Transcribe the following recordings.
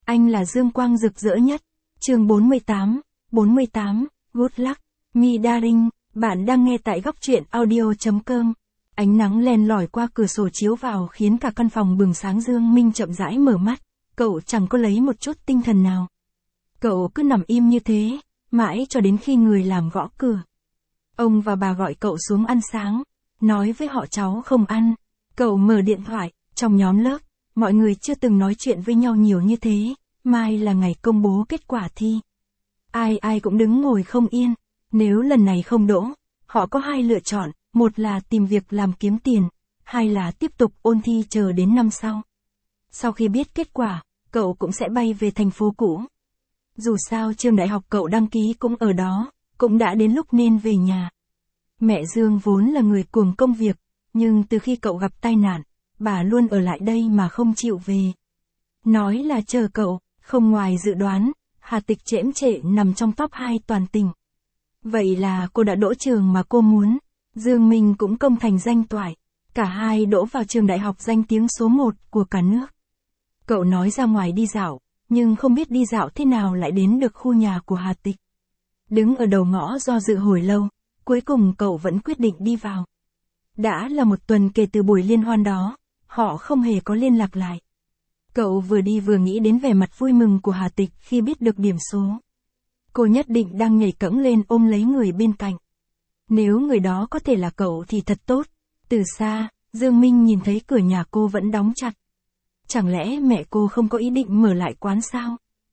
Anh là dương quang rực rỡ nhất. Chương 48, Good luck, me darling, bạn đang nghe tại góc truyện audio.com. Ánh nắng len lỏi qua cửa sổ chiếu vào khiến cả căn phòng bừng sáng. Dương Minh chậm rãi mở mắt, cậu chẳng có lấy một chút tinh thần nào. Cậu cứ nằm im như thế, mãi cho đến khi người làm gõ cửa. Ông và bà gọi cậu xuống ăn sáng, nói với họ cháu không ăn. Cậu mở điện thoại, trong nhóm lớp, mọi người chưa từng nói chuyện với nhau nhiều như thế, mai là ngày công bố kết quả thi. Ai cũng đứng ngồi không yên, nếu lần này không đỗ, họ có hai lựa chọn, một là tìm việc làm kiếm tiền, hai là tiếp tục ôn thi chờ đến năm sau. Sau khi biết kết quả, cậu cũng sẽ bay về thành phố cũ. Dù sao trường đại học cậu đăng ký cũng ở đó, cũng đã đến lúc nên về nhà. Mẹ Dương vốn là người cuồng công việc, nhưng từ khi cậu gặp tai nạn, bà luôn ở lại đây mà không chịu về. Nói là chờ cậu, không ngoài dự đoán, Hà Tịch chễm chệ nằm trong top 2 toàn tỉnh. Vậy là cô đã đỗ trường mà cô muốn, Dương Minh cũng công thành danh toại, cả hai đỗ vào trường đại học danh tiếng số 1 của cả nước. Cậu nói ra ngoài đi dạo, nhưng không biết đi dạo thế nào lại đến được khu nhà của Hà Tịch. Đứng ở đầu ngõ do dự hồi lâu, cuối cùng cậu vẫn quyết định đi vào. Đã là một tuần kể từ buổi liên hoan đó, họ không hề có liên lạc lại. Cậu vừa đi vừa nghĩ đến vẻ mặt vui mừng của Hà Tịch khi biết được điểm số. Cô nhất định đang nhảy cẫng lên ôm lấy người bên cạnh. Nếu người đó có thể là cậu thì thật tốt. Từ xa, Dương Minh nhìn thấy cửa nhà cô vẫn đóng chặt. Chẳng lẽ mẹ cô không có ý định mở lại quán sao?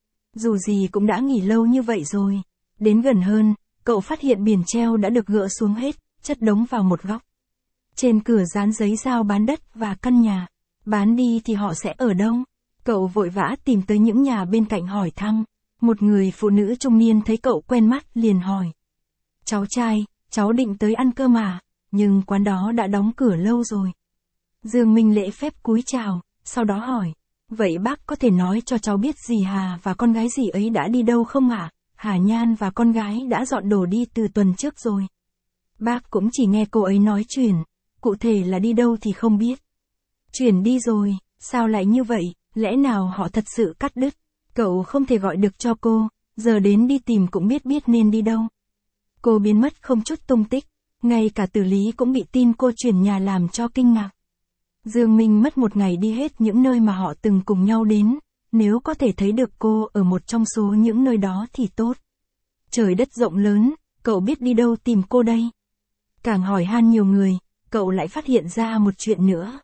Dù gì cũng đã nghỉ lâu như vậy rồi. Đến gần hơn, cậu phát hiện biển treo đã được gỡ xuống hết, chất đống vào một góc. Trên cửa dán giấy giao bán đất và căn nhà. Bán đi thì họ sẽ ở đâu? Cậu vội vã tìm tới những nhà bên cạnh hỏi thăm. Một người phụ nữ trung niên thấy cậu quen mắt liền hỏi. Cháu trai, cháu định tới ăn cơm à? Nhưng quán đó đã đóng cửa lâu rồi. Dương Minh lễ phép cúi chào, sau đó hỏi. Vậy bác có thể nói cho cháu biết dì Hà và con gái dì ấy đã đi đâu không ạ? Hà Nhan và con gái đã dọn đồ đi từ tuần trước rồi. Bác cũng chỉ nghe cô ấy nói chuyển, cụ thể là đi đâu thì không biết. Chuyển đi rồi, sao lại như vậy, lẽ nào họ thật sự cắt đứt? Cậu không thể gọi được cho cô, giờ đến đi tìm cũng biết nên đi đâu. Cô biến mất không chút tung tích, ngay cả Tử Lý cũng bị tin cô chuyển nhà làm cho kinh ngạc. Dương Minh mất một ngày đi hết những nơi mà họ từng cùng nhau đến, nếu có thể thấy được cô ở một trong số những nơi đó thì tốt. Trời đất rộng lớn, cậu biết đi đâu tìm cô đây? Càng hỏi han nhiều người, cậu lại phát hiện ra một chuyện nữa.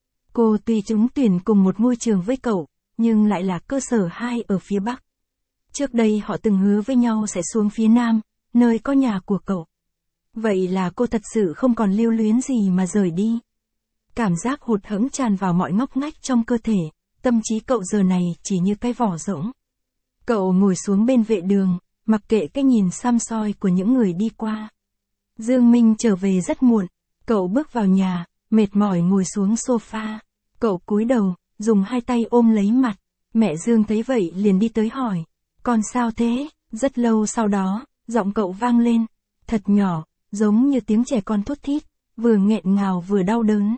Cô tuy trúng tuyển cùng một ngôi trường với cậu, nhưng lại là cơ sở 2 ở phía Bắc. Trước đây họ từng hứa với nhau sẽ xuống phía Nam, nơi có nhà của cậu. Vậy là cô thật sự không còn lưu luyến gì mà rời đi. Cảm giác hụt hẫng tràn vào mọi ngóc ngách trong cơ thể, tâm trí cậu giờ này chỉ như cái vỏ rỗng. Cậu ngồi xuống bên vệ đường, mặc kệ cái nhìn xăm soi của những người đi qua. Dương Minh trở về rất muộn, cậu bước vào nhà, mệt mỏi ngồi xuống sofa. Cậu cúi đầu, dùng hai tay ôm lấy mặt. Mẹ Dương thấy vậy liền đi tới hỏi. Con sao thế? Rất lâu sau đó, giọng cậu vang lên. Thật nhỏ, giống như tiếng trẻ con thút thít, vừa nghẹn ngào vừa đau đớn.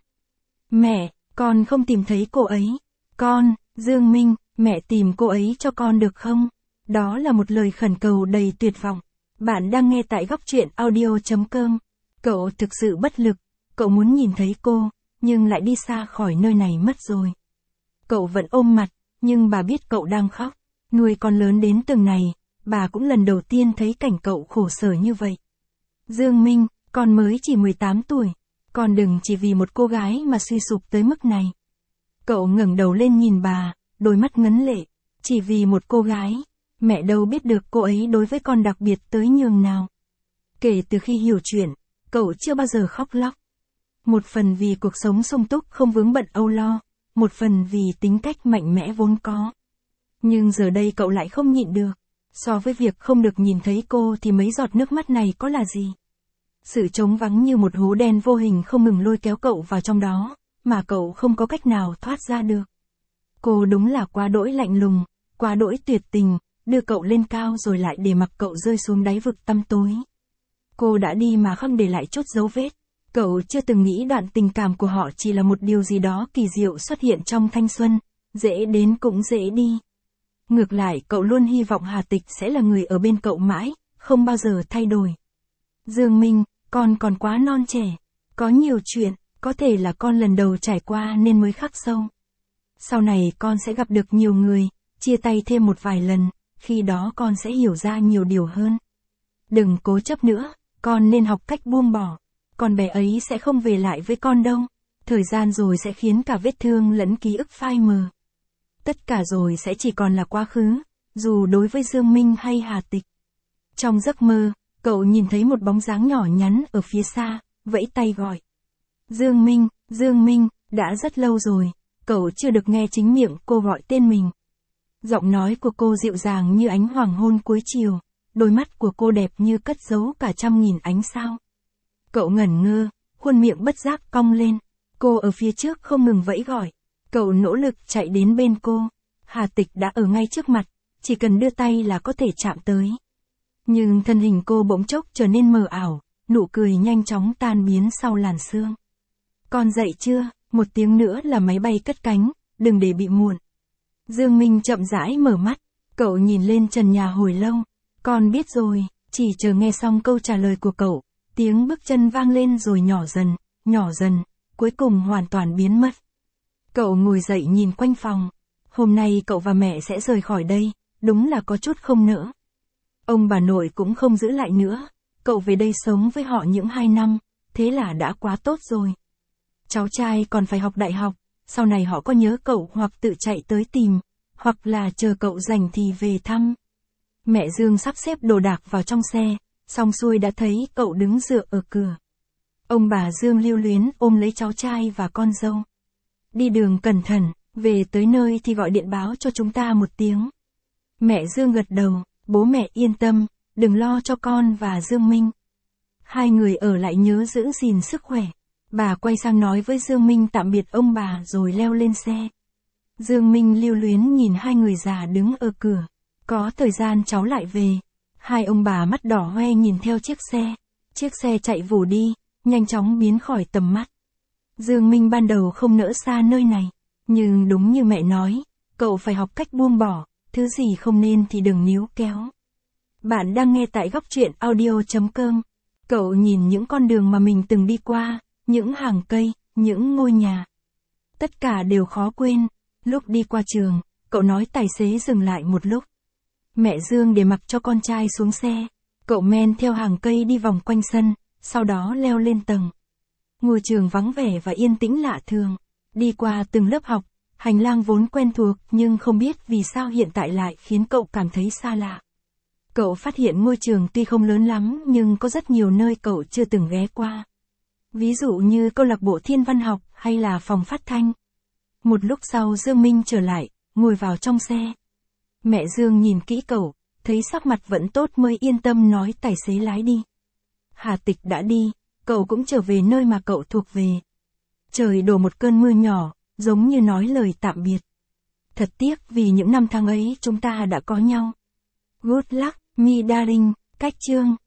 Mẹ, con không tìm thấy cô ấy. Con, Dương Minh, mẹ tìm cô ấy cho con được không? Đó là một lời khẩn cầu đầy tuyệt vọng. Bạn đang nghe tại góc truyện audio.com. Cậu thực sự bất lực, cậu muốn nhìn thấy cô, nhưng lại đi xa khỏi nơi này mất rồi. Cậu vẫn ôm mặt, nhưng bà biết cậu đang khóc. Nuôi con lớn đến từng này, bà cũng lần đầu tiên thấy cảnh cậu khổ sở như vậy. Dương Minh, con mới chỉ 18 tuổi. Con đừng chỉ vì một cô gái mà suy sụp tới mức này. Cậu ngẩng đầu lên nhìn bà, đôi mắt ngấn lệ. Chỉ vì một cô gái, mẹ đâu biết được cô ấy đối với con đặc biệt tới nhường nào. Kể từ khi hiểu chuyện, cậu chưa bao giờ khóc lóc. Một phần vì cuộc sống sung túc không vướng bận âu lo, một phần vì tính cách mạnh mẽ vốn có. Nhưng giờ đây cậu lại không nhịn được. So với việc không được nhìn thấy cô thì mấy giọt nước mắt này có là gì? Sự trống vắng như một hố đen vô hình không ngừng lôi kéo cậu vào trong đó, mà cậu không có cách nào thoát ra được. Cô đúng là quá đỗi lạnh lùng, quá đỗi tuyệt tình, đưa cậu lên cao rồi lại để mặc cậu rơi xuống đáy vực tăm tối. Cô đã đi mà không để lại chút dấu vết. Cậu chưa từng nghĩ đoạn tình cảm của họ chỉ là một điều gì đó kỳ diệu xuất hiện trong thanh xuân, dễ đến cũng dễ đi. Ngược lại cậu luôn hy vọng Hà Tịch sẽ là người ở bên cậu mãi, không bao giờ thay đổi. Dương Minh, con còn quá non trẻ. Có nhiều chuyện, có thể là con lần đầu trải qua nên mới khắc sâu. Sau này con sẽ gặp được nhiều người, chia tay thêm một vài lần, khi đó con sẽ hiểu ra nhiều điều hơn. Đừng cố chấp nữa, con nên học cách buông bỏ. Con bé ấy sẽ không về lại với con đâu. Thời gian rồi sẽ khiến cả vết thương lẫn ký ức phai mờ. Tất cả rồi sẽ chỉ còn là quá khứ, dù đối với Dương Minh hay Hà Tịch. Trong giấc mơ, cậu nhìn thấy một bóng dáng nhỏ nhắn ở phía xa, vẫy tay gọi. Dương Minh, đã rất lâu rồi, cậu chưa được nghe chính miệng cô gọi tên mình. Giọng nói của cô dịu dàng như ánh hoàng hôn cuối chiều, đôi mắt của cô đẹp như cất giấu cả 100.000 ánh sao. Cậu ngẩn ngơ, khuôn miệng bất giác cong lên, cô ở phía trước không ngừng vẫy gọi. Cậu nỗ lực chạy đến bên cô, Hà Tịch đã ở ngay trước mặt, chỉ cần đưa tay là có thể chạm tới. Nhưng thân hình cô bỗng chốc trở nên mờ ảo, nụ cười nhanh chóng tan biến sau làn sương. Con dậy chưa, một tiếng nữa là máy bay cất cánh, đừng để bị muộn. Dương Minh chậm rãi mở mắt, cậu nhìn lên trần nhà hồi lâu. Con biết rồi, chỉ chờ nghe xong câu trả lời của cậu, tiếng bước chân vang lên rồi nhỏ dần, cuối cùng hoàn toàn biến mất. Cậu ngồi dậy nhìn quanh phòng. Hôm nay cậu và mẹ sẽ rời khỏi đây, đúng là có chút không nỡ. Ông bà nội cũng không giữ lại nữa, cậu về đây sống với họ những 2 năm, thế là đã quá tốt rồi. Cháu trai còn phải học đại học, sau này họ có nhớ cậu hoặc tự chạy tới tìm, hoặc là chờ cậu rảnh thì về thăm. Mẹ Dương sắp xếp đồ đạc vào trong xe, xong xuôi đã thấy cậu đứng dựa ở cửa. Ông bà Dương lưu luyến ôm lấy cháu trai và con dâu. Đi đường cẩn thận, về tới nơi thì gọi điện báo cho chúng ta một tiếng. Mẹ Dương gật đầu, bố mẹ yên tâm, đừng lo cho con và Dương Minh. Hai người ở lại nhớ giữ gìn sức khỏe. Bà quay sang nói với Dương Minh tạm biệt ông bà rồi leo lên xe. Dương Minh lưu luyến nhìn hai người già đứng ở cửa. Có thời gian cháu lại về. Hai ông bà mắt đỏ hoe nhìn theo chiếc xe. Chiếc xe chạy vù đi, nhanh chóng biến khỏi tầm mắt. Dương Minh ban đầu không nỡ xa nơi này. Nhưng đúng như mẹ nói, cậu phải học cách buông bỏ, thứ gì không nên thì đừng níu kéo. Bạn đang nghe tại góc truyện audio.com. Cậu nhìn những con đường mà mình từng đi qua, những hàng cây, những ngôi nhà. Tất cả đều khó quên. Lúc đi qua trường, cậu nói tài xế dừng lại một lúc. Mẹ Dương để mặc cho con trai xuống xe. Cậu men theo hàng cây đi vòng quanh sân, sau đó leo lên tầng. Ngôi trường vắng vẻ và yên tĩnh lạ thường. Đi qua từng lớp học, hành lang vốn quen thuộc nhưng không biết vì sao hiện tại lại khiến cậu cảm thấy xa lạ. Cậu phát hiện ngôi trường tuy không lớn lắm nhưng có rất nhiều nơi cậu chưa từng ghé qua. Ví dụ như câu lạc bộ thiên văn học hay là phòng phát thanh. Một lúc sau Dương Minh trở lại, ngồi vào trong xe. Mẹ Dương nhìn kỹ cậu, thấy sắc mặt vẫn tốt mới yên tâm nói tài xế lái đi. Hà Tịch đã đi, cậu cũng trở về nơi mà cậu thuộc về. Trời đổ một cơn mưa nhỏ, giống như nói lời tạm biệt. Thật tiếc vì những năm tháng ấy chúng ta đã có nhau. Good luck, me darling, cách chương.